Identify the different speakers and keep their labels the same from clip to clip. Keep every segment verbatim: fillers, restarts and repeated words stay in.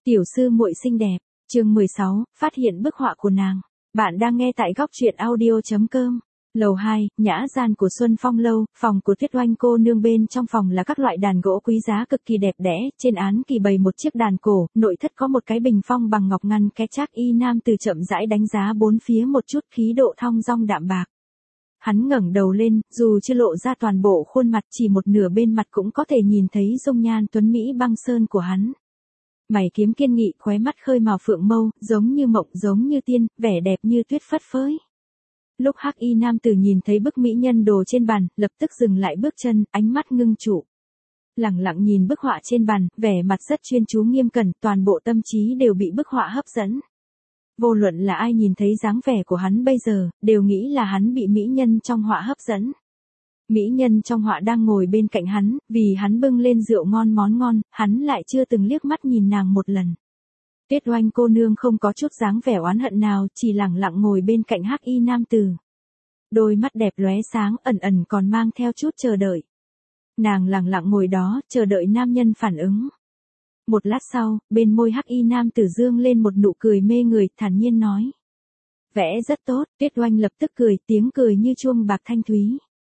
Speaker 1: Tiểu sư muội xinh đẹp, chương mười sáu, phát hiện bức họa của nàng. Bạn đang nghe tại góc truyện audio chấm com. Lầu hai, nhã gian của Xuân Phong lâu, phòng của Tuyết Oanh cô nương, bên trong phòng là các loại đàn gỗ quý giá cực kỳ đẹp đẽ, trên án kỳ bày một chiếc đàn cổ, nội thất có một cái bình phong bằng ngọc ngăn cái Trác Y nam từ chậm rãi đánh giá bốn phía một chút, khí độ thong dong đạm bạc. Hắn ngẩng đầu lên, dù chưa lộ ra toàn bộ khuôn mặt, chỉ một nửa bên mặt cũng có thể nhìn thấy dung nhan tuấn mỹ băng sơn của hắn. Mày kiếm kiên nghị, khóe mắt khơi màu phượng mâu, giống như mộng giống như tiên, vẻ đẹp như tuyết phất phới. Lúc Hắc Y nam tử nhìn thấy bức mỹ nhân đồ trên bàn, lập tức dừng lại bước chân, ánh mắt ngưng trụ. Lẳng lặng nhìn bức họa trên bàn, vẻ mặt rất chuyên chú nghiêm cẩn, toàn bộ tâm trí đều bị bức họa hấp dẫn. Vô luận là ai nhìn thấy dáng vẻ của hắn bây giờ, đều nghĩ là hắn bị mỹ nhân trong họa hấp dẫn. Mỹ nhân trong họa đang ngồi bên cạnh hắn, vì hắn bưng lên rượu ngon món ngon, hắn lại chưa từng liếc mắt nhìn nàng một lần. Tuyết Oanh cô nương không có chút dáng vẻ oán hận nào, chỉ lẳng lặng ngồi bên cạnh Hắc Y nam tử. Đôi mắt đẹp lóe sáng, ẩn ẩn còn mang theo chút chờ đợi. Nàng lẳng lặng ngồi đó, chờ đợi nam nhân phản ứng. Một lát sau, bên môi Hắc Y nam tử dương lên một nụ cười mê người, thản nhiên nói: "Vẽ rất tốt." Tuyết Oanh lập tức cười, tiếng cười như chuông bạc thanh thúy.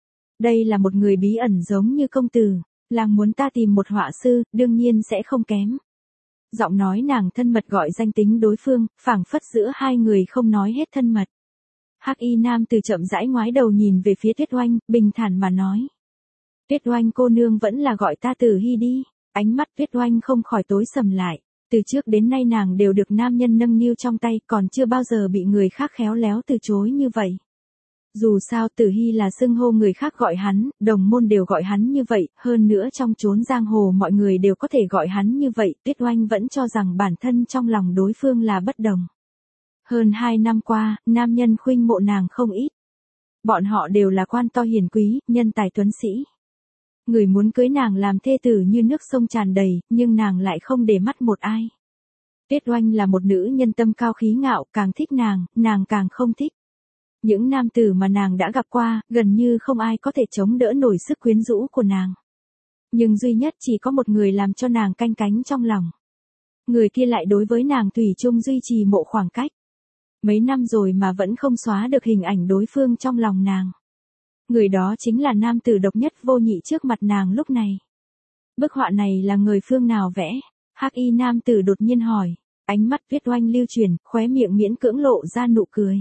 Speaker 1: Đây là một người bí ẩn giống như công tử, làng muốn ta tìm một họa sư, đương nhiên sẽ không kém. Giọng nói nàng thân mật gọi danh tính đối phương, phảng phất giữa hai người không nói hết thân mật. Hắc Y nam từ chậm rãi ngoái đầu nhìn về phía Tuyết Oanh, bình thản mà nói: "Tuyết Oanh cô nương vẫn là gọi ta Tử Hi đi." Ánh mắt Tuyết Oanh không khỏi tối sầm lại. Từ trước đến nay nàng đều được nam nhân nâng niu trong tay, còn chưa bao giờ bị người khác khéo léo từ chối như vậy. Dù sao Tử Hi là xưng hô người khác gọi hắn, đồng môn đều gọi hắn như vậy, hơn nữa trong chốn giang hồ mọi người đều có thể gọi hắn như vậy, Tuyết Oanh vẫn cho rằng bản thân trong lòng đối phương là bất đồng. Hơn hai năm qua, nam nhân khuynh mộ nàng không ít. Bọn họ đều là quan to hiền quý, nhân tài tuấn sĩ. Người muốn cưới nàng làm thê tử như nước sông tràn đầy, nhưng nàng lại không để mắt một ai. Tuyết Oanh là một nữ nhân tâm cao khí ngạo, càng thích nàng, nàng càng không thích. Những nam tử mà nàng đã gặp qua, gần như không ai có thể chống đỡ nổi sức quyến rũ của nàng. Nhưng duy nhất chỉ có một người làm cho nàng canh cánh trong lòng. Người kia lại đối với nàng thủy chung duy trì mộ khoảng cách. Mấy năm rồi mà vẫn không xóa được hình ảnh đối phương trong lòng nàng. Người đó chính là nam tử độc nhất vô nhị trước mặt nàng lúc này. Bức họa này là người phương nào vẽ? Hắc Y nam tử đột nhiên hỏi. Ánh mắt Tuyết Oanh lưu chuyển, khóe miệng miễn cưỡng lộ ra nụ cười.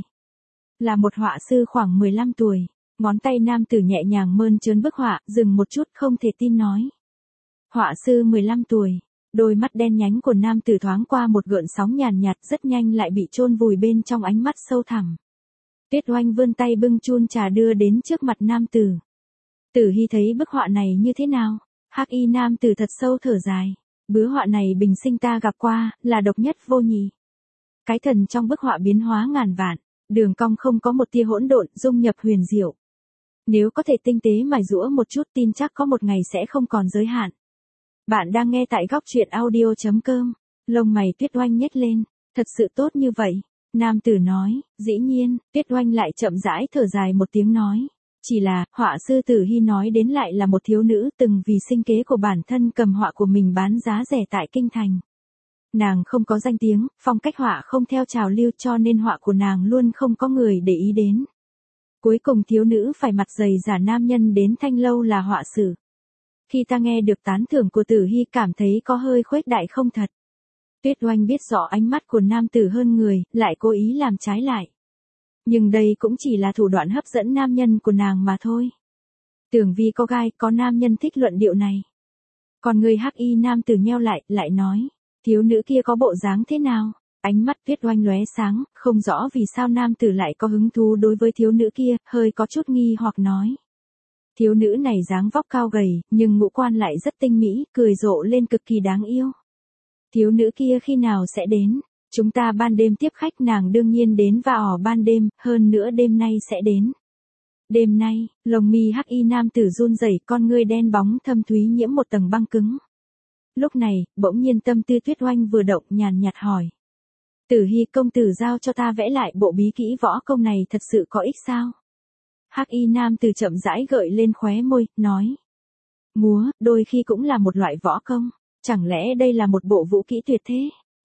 Speaker 1: Là một họa sư khoảng mười lăm tuổi. Ngón tay nam tử nhẹ nhàng mơn trớn bức họa, dừng một chút không thể tin nói. Họa sư mười lăm tuổi. Đôi mắt đen nhánh của nam tử thoáng qua một gợn sóng nhàn nhạt, rất nhanh lại bị chôn vùi bên trong ánh mắt sâu thẳm. Tuyết Oanh vươn tay bưng chun trà đưa đến trước mặt nam tử. Tử Hi thấy bức họa này như thế nào? Hắc Y nam tử thật sâu thở dài. Bức họa này bình sinh ta gặp qua, là độc nhất vô nhị. Cái thần trong bức họa biến hóa ngàn vạn, đường cong không có một tia hỗn độn, dung nhập huyền diệu. Nếu có thể tinh tế mài giũa một chút, tin chắc có một ngày sẽ không còn giới hạn. Bạn đang nghe tại góc truyện audio chấm com. Lông mày Tuyết Oanh nhếch lên. Thật sự tốt như vậy. Nam tử nói, dĩ nhiên. Tuyết Oanh lại chậm rãi thở dài một tiếng nói. Chỉ là, họa sư Tử Hi nói đến lại là một thiếu nữ từng vì sinh kế của bản thân cầm họa của mình bán giá rẻ tại kinh thành. Nàng không có danh tiếng, phong cách họa không theo trào lưu, cho nên họa của nàng luôn không có người để ý đến. Cuối cùng thiếu nữ phải mặt dày giả nam nhân đến Thanh lâu là họa sử. Khi ta nghe được tán thưởng của Tử Hi cảm thấy có hơi khuếch đại không thật. Tuyết Oanh biết rõ ánh mắt của nam tử hơn người, lại cố ý làm trái lại. Nhưng đây cũng chỉ là thủ đoạn hấp dẫn nam nhân của nàng mà thôi. Tưởng vi có gai, có nam nhân thích luận điệu này. Còn người Hắc Y nam tử nheo lại, lại nói, thiếu nữ kia có bộ dáng thế nào? Ánh mắt Tuyết Oanh lóe sáng, không rõ vì sao nam tử lại có hứng thú đối với thiếu nữ kia, hơi có chút nghi hoặc nói. Thiếu nữ này dáng vóc cao gầy, nhưng ngũ quan lại rất tinh mỹ, cười rộ lên cực kỳ đáng yêu. Thiếu nữ kia khi nào sẽ đến? Chúng ta ban đêm tiếp khách, nàng đương nhiên đến vào ban đêm, hơn nữa đêm nay sẽ đến. Đêm nay, lồng mi Hắc Y nam tử run rẩy, con ngươi đen bóng thâm thúy nhiễm một tầng băng cứng. Lúc này, bỗng nhiên tâm tư Tuyết Oanh vừa động, nhàn nhạt hỏi. Tử Hi công tử giao cho ta vẽ lại bộ bí kỹ võ công này thật sự có ích sao? Hắc Y nam tử chậm rãi gợi lên khóe môi, nói. Múa, đôi khi cũng là một loại võ công. Chẳng lẽ đây là một bộ vũ kỹ tuyệt thế?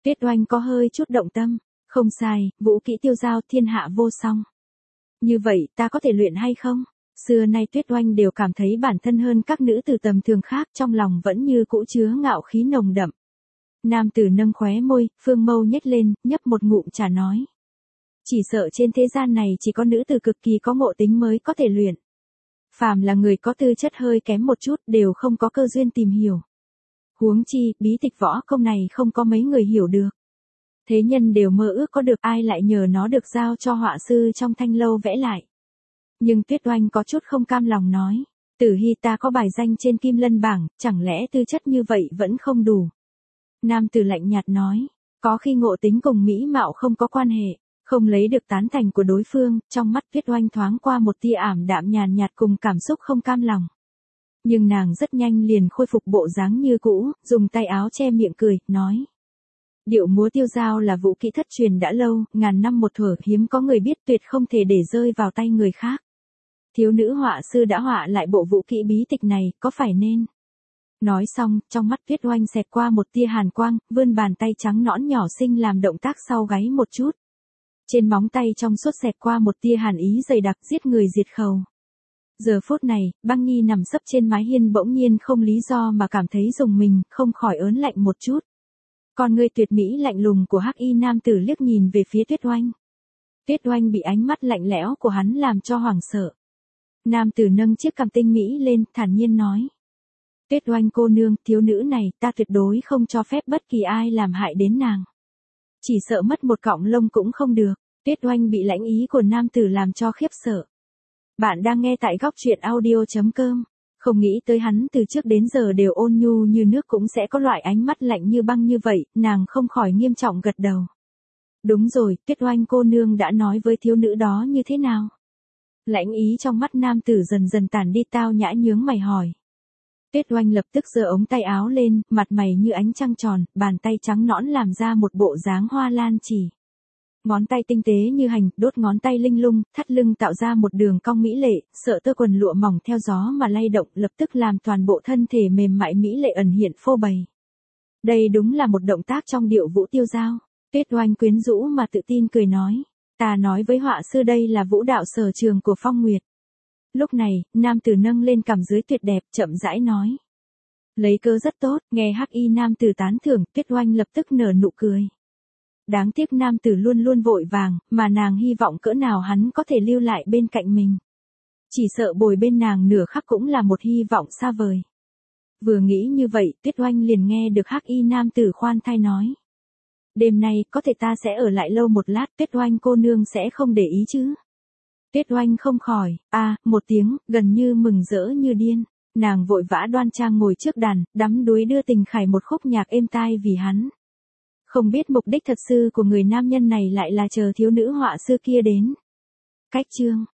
Speaker 1: Tuyết Oanh có hơi chút động tâm. Không sai, vũ kỹ tiêu dao thiên hạ vô song. Như vậy ta có thể luyện hay không? Xưa nay Tuyết Oanh đều cảm thấy bản thân hơn các nữ tử tầm thường khác, trong lòng vẫn như cũ chứa ngạo khí nồng đậm. Nam tử nâng khóe môi, phương mâu nhếch lên, nhấp một ngụm trà nói. Chỉ sợ trên thế gian này chỉ có nữ tử cực kỳ có ngộ tính mới có thể luyện. Phàm là người có tư chất hơi kém một chút đều không có cơ duyên tìm hiểu. Huống chi, bí tịch võ công này không có mấy người hiểu được. Thế nhân đều mơ ước có được, ai lại nhờ nó được giao cho họa sư trong thanh lâu vẽ lại. Nhưng Tuyết Oanh có chút không cam lòng nói. Tử Hy ta có bài danh trên Kim Lân bảng, chẳng lẽ tư chất như vậy vẫn không đủ. Nam tử lạnh nhạt nói. Có khi ngộ tính cùng mỹ mạo không có quan hệ. Không lấy được tán thành của đối phương, trong mắt Tuyết Oanh thoáng qua một tia ảm đạm nhàn nhạt cùng cảm xúc không cam lòng. Nhưng nàng rất nhanh liền khôi phục bộ dáng như cũ, dùng tay áo che miệng cười, nói. Điệu múa tiêu dao là vũ kỹ thất truyền đã lâu, ngàn năm một thuở, hiếm có người biết, tuyệt không thể để rơi vào tay người khác. Thiếu nữ họa sư đã họa lại bộ vũ kỹ bí tịch này, có phải nên? Nói xong, trong mắt Tuyết Oanh xẹt qua một tia hàn quang, vươn bàn tay trắng nõn nhỏ xinh làm động tác sau gáy một chút. Trên móng tay trong suốt xẹt qua một tia hàn ý dày đặc, giết người diệt khẩu. Giờ phút này, Băng Nhi nằm sấp trên mái hiên bỗng nhiên không lý do mà cảm thấy rùng mình, không khỏi ớn lạnh một chút. Con ngươi tuyệt mỹ lạnh lùng của hắc y nam tử liếc nhìn về phía Tuyết Oanh. Tuyết Oanh bị ánh mắt lạnh lẽo của hắn làm cho hoảng sợ. Nam tử nâng chiếc cằm tinh mỹ lên, thản nhiên nói. Tuyết Oanh cô nương, thiếu nữ này, ta tuyệt đối không cho phép bất kỳ ai làm hại đến nàng. Chỉ sợ mất một cọng lông cũng không được. Tuyết Oanh bị lãnh ý của nam tử làm cho khiếp sợ. Bạn đang nghe tại góc truyện audio chấm com. Không nghĩ tới hắn từ trước đến giờ đều ôn nhu như nước cũng sẽ có loại ánh mắt lạnh như băng như vậy, nàng không khỏi nghiêm trọng gật đầu. Đúng rồi, Tuyết Oanh cô nương đã nói với thiếu nữ đó như thế nào? Lãnh ý trong mắt nam tử dần dần tản đi, tao nhã nhướng mày hỏi. Tuyết Oanh lập tức giơ ống tay áo lên, mặt mày như ánh trăng tròn, bàn tay trắng nõn làm ra một bộ dáng hoa lan chỉ. Ngón tay tinh tế như hành, đốt ngón tay linh lung, thắt lưng tạo ra một đường cong mỹ lệ, sợ tơ quần lụa mỏng theo gió mà lay động, lập tức làm toàn bộ thân thể mềm mại mỹ lệ ẩn hiện phô bày. Đây đúng là một động tác trong điệu vũ tiêu dao. Tuyết Oanh quyến rũ mà tự tin cười nói. Ta nói với họa sư đây là vũ đạo sở trường của Phong Nguyệt. Lúc này, nam tử nâng lên cằm dưới tuyệt đẹp, chậm rãi nói. Lấy cớ rất tốt, nghe hắc y nam tử tán thưởng, Tuyết Oanh lập tức nở nụ cười. Đáng tiếc nam tử luôn luôn vội vàng, mà nàng hy vọng cỡ nào hắn có thể lưu lại bên cạnh mình. Chỉ sợ bồi bên nàng nửa khắc cũng là một hy vọng xa vời. Vừa nghĩ như vậy, Tuyết Oanh liền nghe được hắc y nam tử khoan thai nói. Đêm nay, có thể ta sẽ ở lại lâu một lát, Tuyết Oanh cô nương sẽ không để ý chứ. Tuyết Oanh không khỏi, a à, một tiếng, gần như mừng rỡ như điên. Nàng vội vã đoan trang ngồi trước đàn, đắm đuối đưa tình khải một khúc nhạc êm tai vì hắn. Không biết mục đích thật sự của người nam nhân này lại là chờ thiếu nữ họa sư kia đến. Cách chương